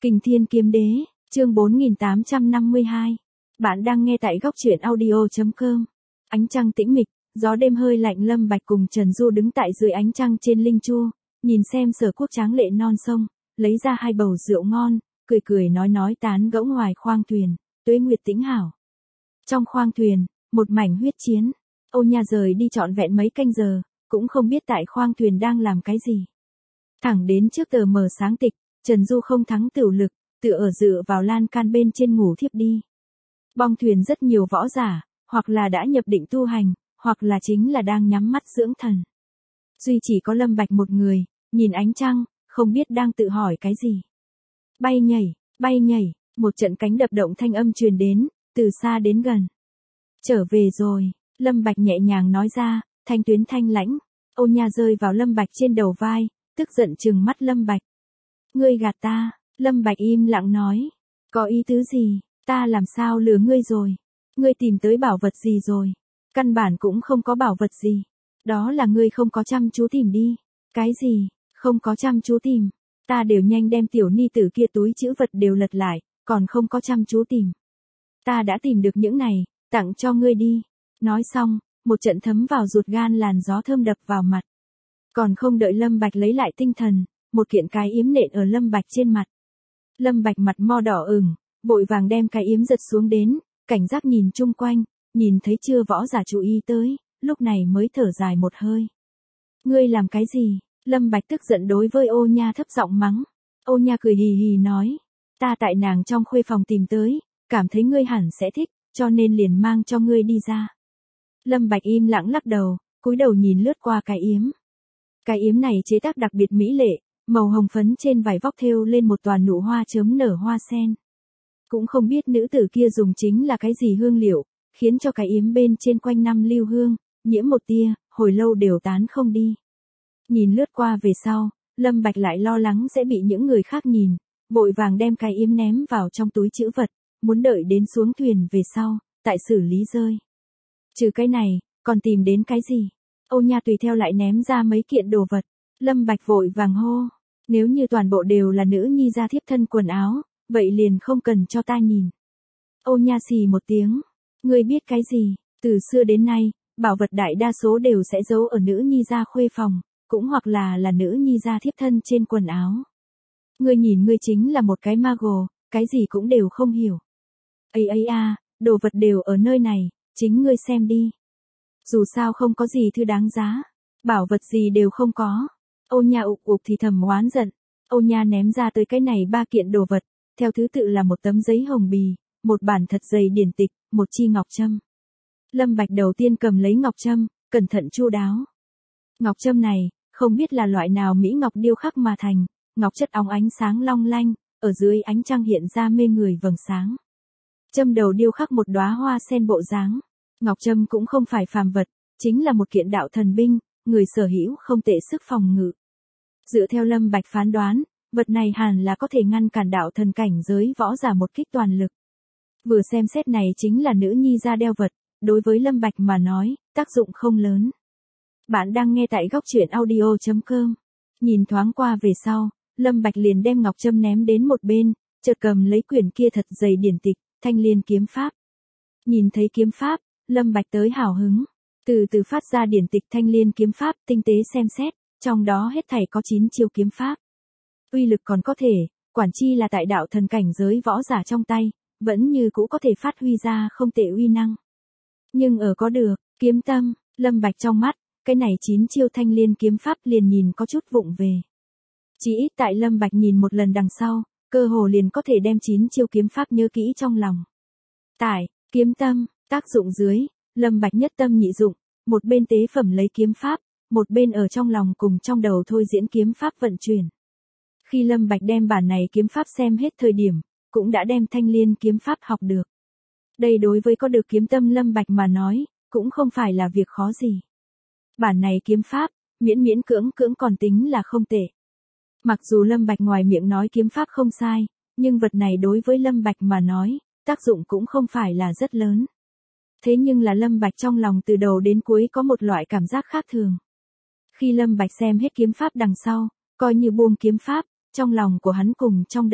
Kình Thiên Kiếm Đế, chương 4852. Bạn đang nghe tại góc truyện audio.com. Ánh trăng tĩnh mịch, gió đêm hơi lạnh, Lâm Bạch cùng Trần Du đứng tại dưới ánh trăng trên linh chu, nhìn xem Sở Quốc tráng lệ non sông, lấy ra hai bầu rượu ngon, cười cười nói tán gẫu ngoài khoang thuyền, tuế nguyệt tĩnh hảo. Trong khoang thuyền, một mảnh huyết chiến, Ô Nha rời đi trọn vẹn mấy canh giờ, cũng không biết tại khoang thuyền đang làm cái gì. Thẳng đến trước tờ mờ sáng tịch, Trần Du không thắng tửu lực, tựa dựa vào lan can bên trên ngủ thiếp đi. Bong thuyền rất nhiều võ giả, hoặc là đã nhập định tu hành, hoặc là chính là đang nhắm mắt dưỡng thần. Duy chỉ có Lâm Bạch một người, nhìn ánh trăng, không biết đang tự hỏi cái gì. Bay nhảy, một trận cánh đập động thanh âm truyền đến, từ xa đến gần. Trở về rồi, Lâm Bạch nhẹ nhàng nói ra, thanh tuyến thanh lãnh. Ô Nha rơi vào Lâm Bạch trên đầu vai, tức giận trừng mắt Lâm Bạch. Ngươi gạt ta, Lâm Bạch im lặng nói. Có ý tứ gì, ta làm sao lừa ngươi rồi? Ngươi tìm tới bảo vật gì rồi? Căn bản cũng không có bảo vật gì. Đó là ngươi không có chăm chú tìm đi. Cái gì, không có chăm chú tìm? Ta đều nhanh đem tiểu ni tử kia túi trữ vật đều lật lại, còn không có chăm chú tìm. Ta đã tìm được những này, tặng cho ngươi đi. Nói xong, một trận thấm vào ruột gan làn gió thơm đập vào mặt. Còn không đợi Lâm Bạch lấy lại tinh thần, một kiện cái yếm nện ở Lâm Bạch trên mặt. Lâm Bạch mặt mo đỏ ửng, vội vàng đem cái yếm giật xuống đến, cảnh giác nhìn chung quanh, nhìn thấy chưa võ giả chú ý tới, lúc này mới thở dài một hơi. Ngươi làm cái gì? Lâm Bạch tức giận đối với Ô Nha thấp giọng mắng. Ô Nha cười hì hì nói, ta tại nàng trong khuê phòng tìm tới, cảm thấy ngươi hẳn sẽ thích, cho nên liền mang cho ngươi đi ra. Lâm Bạch im lặng lắc đầu, cúi đầu nhìn lướt qua cái yếm. Cái yếm này chế tác đặc biệt mỹ lệ, màu hồng phấn trên vải vóc thêu lên một toàn nụ hoa chớm nở hoa sen. Cũng không biết nữ tử kia dùng chính là cái gì hương liệu, khiến cho cái yếm bên trên quanh năm lưu hương, nhiễm một tia, hồi lâu đều tán không đi. Nhìn lướt qua về sau, Lâm Bạch lại lo lắng sẽ bị những người khác nhìn, vội vàng đem cái yếm ném vào trong túi trữ vật, muốn đợi đến xuống thuyền về sau, tại xử lý rơi. Trừ cái này, còn tìm đến cái gì? Ô Nha tùy theo lại ném ra mấy kiện đồ vật. Lâm Bạch vội vàng hô, nếu như toàn bộ đều là nữ nhi gia thiếp thân quần áo, vậy liền không cần cho ta nhìn. Ô Nha xì một tiếng, ngươi biết cái gì? Từ xưa đến nay, bảo vật đại đa số đều sẽ giấu ở nữ nhi gia khuê phòng, cũng hoặc là nữ nhi gia thiếp thân trên quần áo. Ngươi nhìn ngươi chính là một cái mago, cái gì cũng đều không hiểu. Đồ vật đều ở nơi này, chính ngươi xem đi. Dù sao không có gì thứ đáng giá, bảo vật gì đều không có. Ô Nha ục thì thầm oán giận. Ô Nha ném ra tới cái này ba kiện đồ vật, theo thứ tự là một tấm giấy hồng bì, một bản thật dày điển tịch, một chi ngọc châm. Lâm Bạch đầu tiên cầm lấy ngọc châm, cẩn thận chu đáo. Ngọc châm này, không biết là loại nào mỹ ngọc điêu khắc mà thành, ngọc chất óng ánh sáng long lanh, ở dưới ánh trăng hiện ra mê người vầng sáng. Châm đầu điêu khắc một đóa hoa sen bộ dáng. Ngọc châm cũng không phải phàm vật, chính là một kiện đạo thần binh, người sở hữu không tệ sức phòng ngự. Dựa theo Lâm Bạch phán đoán, vật này hẳn là có thể ngăn cản đạo thần cảnh giới võ giả một kích toàn lực. Vừa xem xét này chính là nữ nhi gia đeo vật, đối với Lâm Bạch mà nói, tác dụng không lớn. Bạn đang nghe tại góc truyện audio.com. Nhìn thoáng qua về sau, Lâm Bạch liền đem ngọc châm ném đến một bên, chợt cầm lấy quyển kia thật dày điển tịch, Thanh Liên kiếm pháp. Nhìn thấy kiếm pháp, Lâm Bạch tới hào hứng, từ từ phát ra điển tịch Thanh Liên kiếm pháp, tinh tế xem xét, trong đó hết thảy có 9 chiêu kiếm pháp. Uy lực còn có thể, quản chi là tại đạo thần cảnh giới võ giả trong tay, vẫn như cũ có thể phát huy ra không tệ uy năng. Nhưng ở có được, kiếm tâm, Lâm Bạch trong mắt, cái này 9 chiêu Thanh Liên kiếm pháp liền nhìn có chút vụng về. Chỉ ít tại Lâm Bạch nhìn một lần đằng sau, cơ hồ liền có thể đem 9 chiêu kiếm pháp nhớ kỹ trong lòng. Tại, kiếm tâm, tác dụng dưới, Lâm Bạch nhất tâm nhị dụng, một bên tế phẩm lấy kiếm pháp, một bên ở trong lòng cùng trong đầu thôi diễn kiếm pháp vận chuyển. Khi Lâm Bạch đem bản này kiếm pháp xem hết thời điểm, cũng đã đem Thanh Liên kiếm pháp học được. Đây đối với có được kiếm tâm Lâm Bạch mà nói, cũng không phải là việc khó gì. Bản này kiếm pháp, miễn cưỡng còn tính là không tệ. Mặc dù Lâm Bạch ngoài miệng nói kiếm pháp không sai, nhưng vật này đối với Lâm Bạch mà nói, tác dụng cũng không phải là rất lớn. Thế nhưng là Lâm Bạch trong lòng từ đầu đến cuối có một loại cảm giác khác thường. Khi Lâm Bạch xem hết kiếm pháp đằng sau, coi như buông kiếm pháp, trong lòng của hắn cùng trong đầu,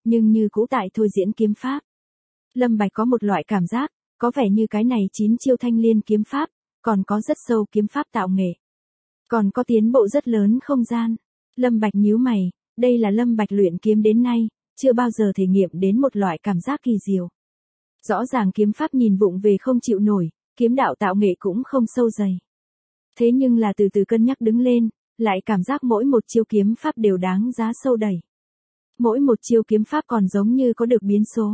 nhưng như cũ tại thôi diễn kiếm pháp. Lâm Bạch có một loại cảm giác, có vẻ như cái này 9 chiêu thanh liên kiếm pháp, còn có rất sâu kiếm pháp tạo nghệ. Còn có tiến bộ rất lớn không gian. Lâm Bạch nhíu mày, đây là Lâm Bạch luyện kiếm đến nay, chưa bao giờ thể nghiệm đến một loại cảm giác kỳ diệu. Rõ ràng kiếm pháp nhìn vụng về không chịu nổi, kiếm đạo tạo nghệ cũng không sâu dày. Thế nhưng là từ từ cân nhắc đứng lên, lại cảm giác mỗi một chiêu kiếm pháp đều đáng giá sâu đẩy. Mỗi một chiêu kiếm pháp còn giống như có được biến số.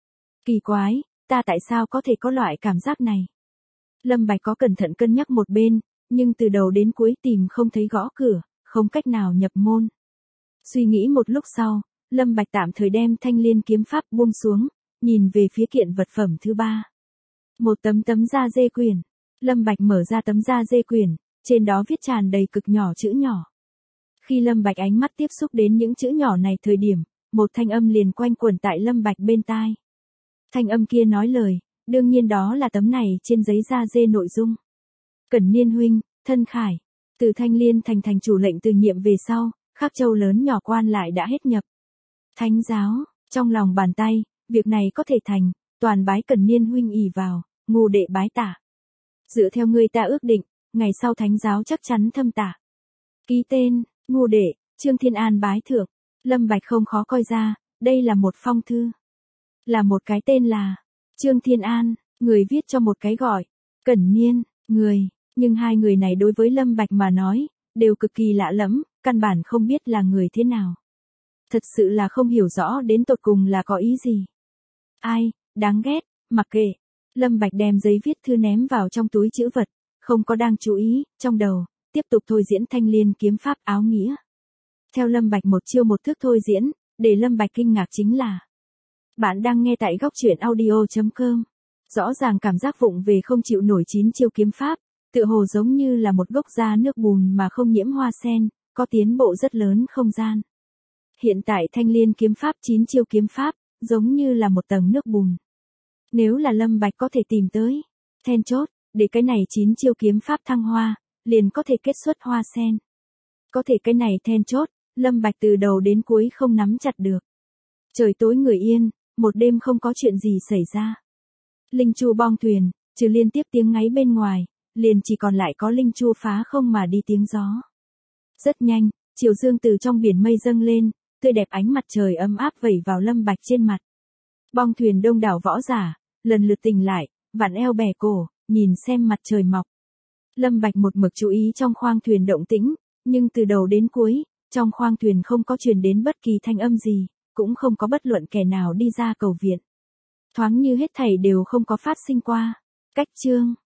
Kỳ quái, ta tại sao có thể có loại cảm giác này? Lâm Bạch có cẩn thận cân nhắc một bên, nhưng từ đầu đến cuối tìm không thấy gõ cửa, không cách nào nhập môn. Suy nghĩ một lúc sau, Lâm Bạch tạm thời đem thanh liên kiếm pháp buông xuống, nhìn về phía kiện vật phẩm thứ ba. Một tấm da dê quyển. Lâm Bạch mở ra tấm da dê quyển, trên đó viết tràn đầy cực nhỏ chữ nhỏ. Khi Lâm Bạch ánh mắt tiếp xúc đến những chữ nhỏ này thời điểm, một thanh âm liền quanh quẩn tại Lâm Bạch bên tai. Thanh âm kia nói lời, đương nhiên đó là tấm này trên giấy da dê nội dung. Cẩn Niên huynh, thân khải, từ Thanh Liên thành chủ lệnh từ nhiệm về sau, các châu lớn nhỏ quan lại đã hết nhập. Thánh giáo, trong lòng bàn tay, việc này có thể thành, toàn bái Cẩn Niên huynh ỷ vào, ngu đệ bái tả. Dựa theo người ta ước định, ngày sau thánh giáo chắc chắn thâm tả. Ký tên, ngu đệ, Trương Thiên An bái thượng. Lâm Bạch không khó coi ra, đây là một phong thư. Là một cái tên là Trương Thiên An, người viết cho một cái gọi Cẩn Niên, người, nhưng hai người này đối với Lâm Bạch mà nói, đều cực kỳ lạ lẫm, căn bản không biết là người thế nào. Thật sự là không hiểu rõ đến tột cùng là có ý gì. Ai, đáng ghét, mặc kệ. Lâm Bạch đem giấy viết thư ném vào trong túi trữ vật, không có đang chú ý, trong đầu, tiếp tục thôi diễn thanh liên kiếm pháp áo nghĩa. Theo Lâm Bạch một chiêu một thức thôi diễn, để Lâm Bạch kinh ngạc chính là bạn đang nghe tại góc truyện audio.com. Rõ ràng cảm giác vụng về không chịu nổi 9 chiêu kiếm pháp, tựa hồ giống như là một gốc da nước bùn mà không nhiễm hoa sen, có tiến bộ rất lớn không gian. Hiện tại thanh liên kiếm pháp 9 chiêu kiếm pháp, giống như là một tầng nước bùn. Nếu là Lâm Bạch có thể tìm tới then chốt, để cái này 9 chiêu kiếm pháp thăng hoa, liền có thể kết xuất hoa sen. Có thể cái này then chốt, Lâm Bạch từ đầu đến cuối không nắm chặt được. Trời tối người yên, một đêm không có chuyện gì xảy ra. Linh chu bong thuyền, trừ liên tiếp tiếng ngáy bên ngoài, liền chỉ còn lại có linh chu phá không mà đi tiếng gió. Rất nhanh, chiều dương từ trong biển mây dâng lên, tươi đẹp ánh mặt trời ấm áp vẩy vào Lâm Bạch trên mặt. Bong thuyền đông đảo võ giả, lần lượt tỉnh lại, vặn eo bẻ cổ, nhìn xem mặt trời mọc. Lâm Bạch một mực chú ý trong khoang thuyền động tĩnh, nhưng từ đầu đến cuối, trong khoang thuyền không có truyền đến bất kỳ thanh âm gì, cũng không có bất luận kẻ nào đi ra cầu viện. Thoáng như hết thảy đều không có phát sinh qua. Cách chương